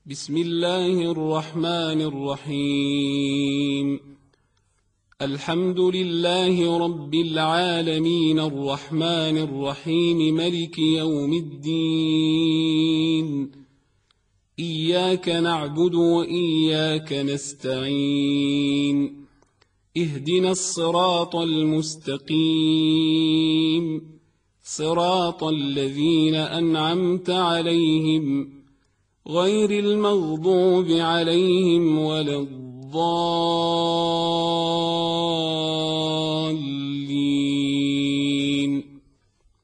بسم الله الرحمن الرحيم. الحمد لله رب العالمين الرحمن الرحيم ملك يوم الدين. إياك نعبد وإياك نستعين. اهدنا الصراط المستقيم، صراط الذين أنعمت عليهم غير المغضوب عليهم ولا الضالين.